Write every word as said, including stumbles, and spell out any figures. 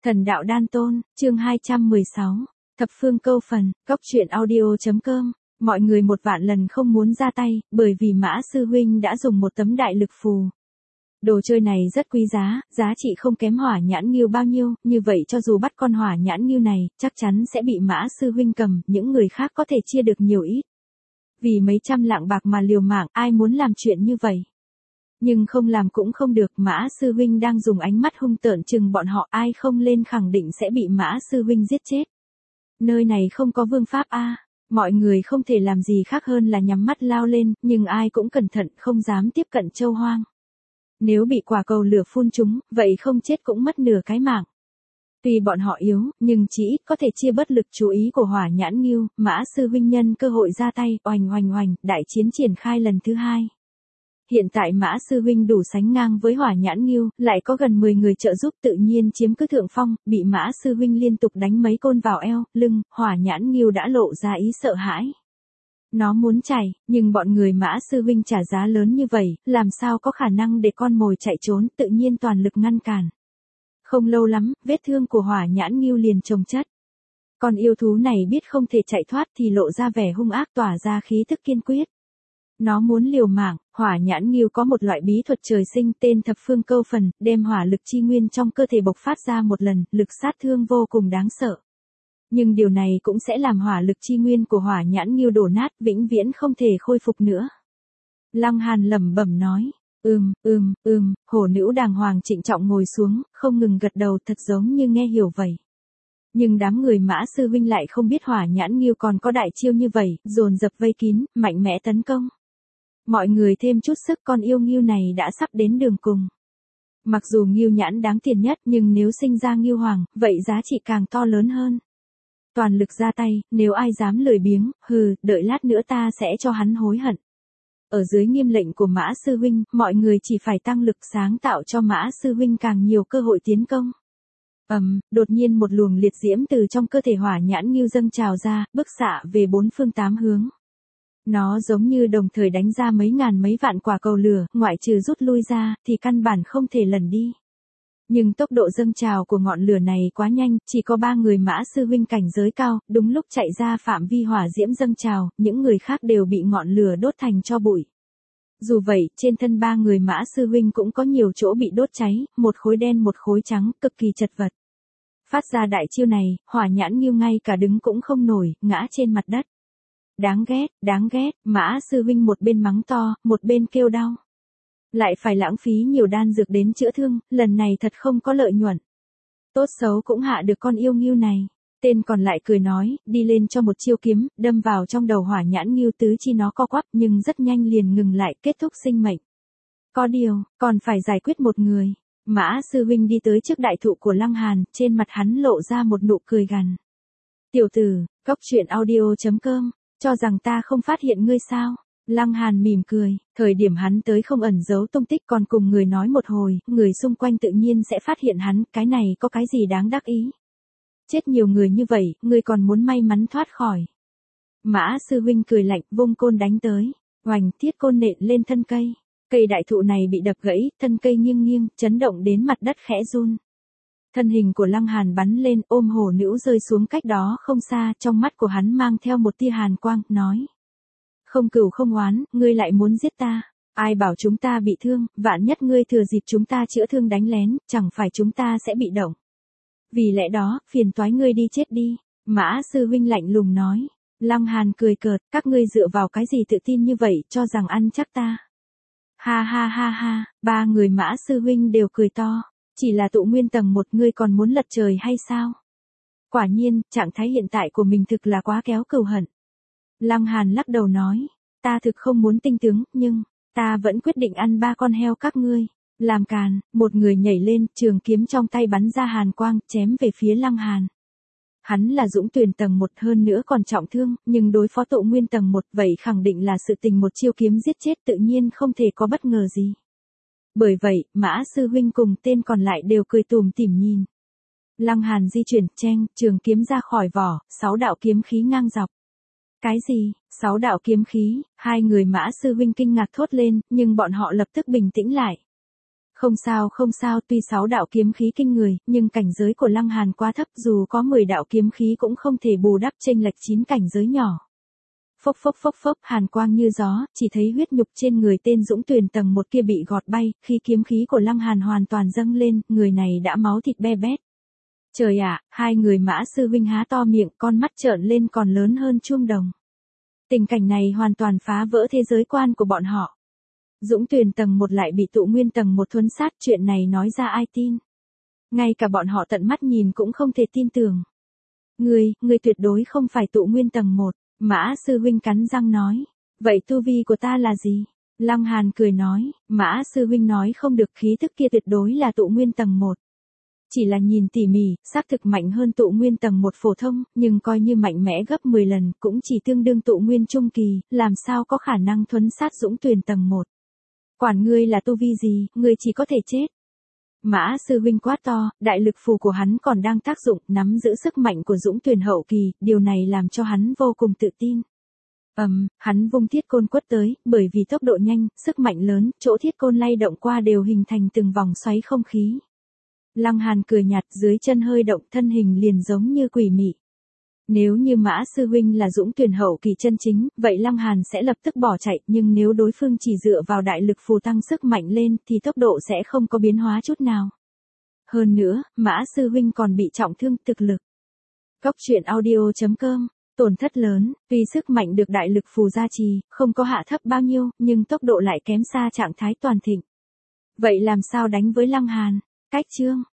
Thần đạo đan tôn, chương hai trăm mười sáu. Thập phương câu phần, góc truyện audio.com. Mọi người một vạn lần không muốn ra tay, bởi vì Mã Sư Huynh đã dùng một tấm đại lực phù. Đồ chơi này rất quý giá, giá trị không kém hỏa nhãn ngưu bao nhiêu, như vậy cho dù bắt con hỏa nhãn ngưu này, chắc chắn sẽ bị Mã Sư Huynh cầm, những người khác có thể chia được nhiều ít. Vì mấy trăm lạng bạc mà liều mạng, ai muốn làm chuyện như vậy? Nhưng không làm cũng không được, Mã Sư Huynh đang dùng ánh mắt hung tợn chừng bọn họ, ai không lên khẳng định sẽ bị Mã Sư Huynh giết chết. Nơi này không có vương pháp a, mọi người không thể làm gì khác hơn là nhắm mắt lao lên, nhưng ai cũng cẩn thận không dám tiếp cận châu hoang. Nếu bị quả cầu lửa phun trúng, vậy không chết cũng mất nửa cái mạng. Tuy bọn họ yếu, nhưng chỉ ít có thể chia bớt lực chú ý của hỏa nhãn ngưu, Mã Sư Huynh nhân cơ hội ra tay, oành oành oành, đại chiến triển khai lần thứ hai. Hiện tại Mã Sư Huynh đủ sánh ngang với hỏa nhãn ngưu, lại có gần mười người trợ giúp tự nhiên chiếm cứ thượng phong, bị Mã Sư Huynh liên tục đánh mấy côn vào eo, lưng, hỏa nhãn ngưu đã lộ ra ý sợ hãi. Nó muốn chạy, nhưng bọn người Mã Sư Huynh trả giá lớn như vậy, làm sao có khả năng để con mồi chạy trốn, tự nhiên toàn lực ngăn cản. Không lâu lắm, vết thương của hỏa nhãn ngưu liền chồng chất. Con yêu thú này biết không thể chạy thoát thì lộ ra vẻ hung ác, tỏa ra khí tức kiên quyết. Nó muốn liều mạng. Hỏa nhãn ngưu có một loại bí thuật trời sinh tên thập phương câu phần, đem hỏa lực chi nguyên trong cơ thể bộc phát ra một lần, lực sát thương vô cùng đáng sợ. Nhưng điều này cũng sẽ làm hỏa lực chi nguyên của hỏa nhãn ngưu đổ nát, vĩnh viễn không thể khôi phục nữa. Lăng Hàn lẩm bẩm nói, ừm, ừm, ừm, hổ nữ đàng hoàng trịnh trọng ngồi xuống, không ngừng gật đầu, thật giống như nghe hiểu vậy. Nhưng đám người Mã Sư Huynh lại không biết hỏa nhãn ngưu còn có đại chiêu như vậy, dồn dập vây kín, mạnh mẽ tấn công. Mọi người thêm chút sức, con yêu ngưu này đã sắp đến đường cùng. Mặc dù ngưu nhãn đáng tiền nhất, nhưng nếu sinh ra ngưu hoàng, vậy giá trị càng to lớn hơn. Toàn lực ra tay, nếu ai dám lười biếng, hừ, đợi lát nữa ta sẽ cho hắn hối hận. Ở dưới nghiêm lệnh của Mã Sư Huynh, mọi người chỉ phải tăng lực sáng tạo cho Mã Sư Huynh càng nhiều cơ hội tiến công. Ầm, um, đột nhiên một luồng liệt diễm từ trong cơ thể hỏa nhãn ngưu dâng trào ra, bức xạ về bốn phương tám hướng. Nó giống như đồng thời đánh ra mấy ngàn mấy vạn quả cầu lửa, ngoại trừ rút lui ra, thì căn bản không thể lần đi. Nhưng tốc độ dâng trào của ngọn lửa này quá nhanh, chỉ có ba người Mã Sư Huynh cảnh giới cao, đúng lúc chạy ra phạm vi hỏa diễm dâng trào, những người khác đều bị ngọn lửa đốt thành tro bụi. Dù vậy, trên thân ba người Mã Sư Huynh cũng có nhiều chỗ bị đốt cháy, một khối đen một khối trắng, cực kỳ chật vật. Phát ra đại chiêu này, hỏa nhãn ngưu ngay cả đứng cũng không nổi, ngã trên mặt đất. Đáng ghét, đáng ghét, Mã Sư Huynh một bên mắng to, một bên kêu đau. Lại phải lãng phí nhiều đan dược đến chữa thương, lần này thật không có lợi nhuận. Tốt xấu cũng hạ được con yêu ngưu này. Tên còn lại cười nói, đi lên cho một chiêu kiếm, đâm vào trong đầu hỏa nhãn ngưu, tứ chi nó co quắp nhưng rất nhanh liền ngừng lại, kết thúc sinh mệnh. Có điều, còn phải giải quyết một người. Mã Sư Huynh đi tới trước đại thụ của Lăng Hàn, trên mặt hắn lộ ra một nụ cười gằn. Tiểu tử, góc truyện audio.com. Cho rằng ta không phát hiện ngươi sao? Lăng Hàn mỉm cười, thời điểm hắn tới không ẩn giấu tung tích, còn cùng người nói một hồi, người xung quanh tự nhiên sẽ phát hiện hắn, cái này có cái gì đáng đắc ý. Chết nhiều người như vậy, ngươi còn muốn may mắn thoát khỏi. Mã Sư Huynh cười lạnh, vung côn đánh tới, oành, thiết côn nện lên thân cây. Cây đại thụ này bị đập gãy, thân cây nghiêng nghiêng, chấn động đến mặt đất khẽ run. Thân hình của Lăng Hàn bắn lên, ôm hổ nữ rơi xuống cách đó không xa, trong mắt của hắn mang theo một tia hàn quang, nói. Không cừu không oán, ngươi lại muốn giết ta. Ai bảo chúng ta bị thương, vạn nhất ngươi thừa dịp chúng ta chữa thương đánh lén, chẳng phải chúng ta sẽ bị động. Vì lẽ đó, phiền toái ngươi đi chết đi. Mã Sư Huynh lạnh lùng nói. Lăng Hàn cười cợt, các ngươi dựa vào cái gì tự tin như vậy, cho rằng ăn chắc ta. Ha ha ha ha, ba người Mã Sư Huynh đều cười to. Chỉ là tụ nguyên tầng một, ngươi còn muốn lật trời hay sao? Quả nhiên, trạng thái hiện tại của mình thực là quá kéo cừu hận. Lăng Hàn lắc đầu nói, ta thực không muốn tinh tướng, nhưng, ta vẫn quyết định ăn ba con heo các ngươi. Làm càn, một người nhảy lên, trường kiếm trong tay bắn ra hàn quang, chém về phía Lăng Hàn. Hắn là dũng tuyển tầng một, hơn nữa còn trọng thương, nhưng đối phó tụ nguyên tầng một, vậy khẳng định là sự tình một chiêu kiếm giết chết, tự nhiên không thể có bất ngờ gì. Bởi vậy, Mã Sư Huynh cùng tên còn lại đều cười tủm tỉm nhìn. Lăng Hàn di chuyển, cheng, trường kiếm ra khỏi vỏ, sáu đạo kiếm khí ngang dọc. Cái gì? Sáu đạo kiếm khí? Hai người Mã Sư Huynh kinh ngạc thốt lên, nhưng bọn họ lập tức bình tĩnh lại. Không sao không sao, tuy sáu đạo kiếm khí kinh người, nhưng cảnh giới của Lăng Hàn quá thấp, dù có mười đạo kiếm khí cũng không thể bù đắp chênh lệch chín cảnh giới nhỏ. Phốc phốc phốc phốc, hàn quang như gió, chỉ thấy huyết nhục trên người tên Dũng Tuyền tầng một kia bị gọt bay, khi kiếm khí của Lăng Hàn hoàn toàn dâng lên, người này đã máu thịt be bét. Trời ạ, hai người Mã sư huynh há to miệng, con mắt trợn lên còn lớn hơn chuông đồng. Tình cảnh này hoàn toàn phá vỡ thế giới quan của bọn họ. Dũng Tuyền tầng một lại bị tụ nguyên tầng một thuấn sát, chuyện này nói ra ai tin. Ngay cả bọn họ tận mắt nhìn cũng không thể tin tưởng. Ngươi, ngươi tuyệt đối không phải tụ nguyên tầng một, Mã sư huynh cắn răng nói. Vậy tu vi của ta là gì? Lăng Hàn cười nói, Mã sư huynh nói không được, khí thức kia tuyệt đối là tụ nguyên tầng một. Chỉ là nhìn tỉ mỉ, xác thực mạnh hơn tụ nguyên tầng một phổ thông, nhưng coi như mạnh mẽ gấp mười lần, cũng chỉ tương đương tụ nguyên trung kỳ, làm sao có khả năng thuấn sát Dũng Tuyền tầng một. Quản ngươi là tu vi gì, ngươi chỉ có thể chết. Mã sư huynh quát to, đại lực phù của hắn còn đang tác dụng, nắm giữ sức mạnh của Dũng Tuyền hậu kỳ, điều này làm cho hắn vô cùng tự tin. Ầm, um, hắn vung thiết côn quất tới, bởi vì tốc độ nhanh, sức mạnh lớn, chỗ thiết côn lay động qua đều hình thành từng vòng xoáy không khí. Lăng Hàn cười nhạt, dưới chân hơi động, thân hình liền giống như quỷ mị. Nếu như Mã sư huynh là Dũng Tuyền hậu kỳ chân chính, vậy Lăng Hàn sẽ lập tức bỏ chạy, nhưng nếu đối phương chỉ dựa vào đại lực phù tăng sức mạnh lên thì tốc độ sẽ không có biến hóa chút nào. Hơn nữa, Mã sư huynh còn bị trọng thương, thực lực. Góc truyện audio chấm com, tổn thất lớn, tuy sức mạnh được đại lực phù gia trì, không có hạ thấp bao nhiêu, nhưng tốc độ lại kém xa trạng thái toàn thịnh. Vậy làm sao đánh với Lăng Hàn? Cách chương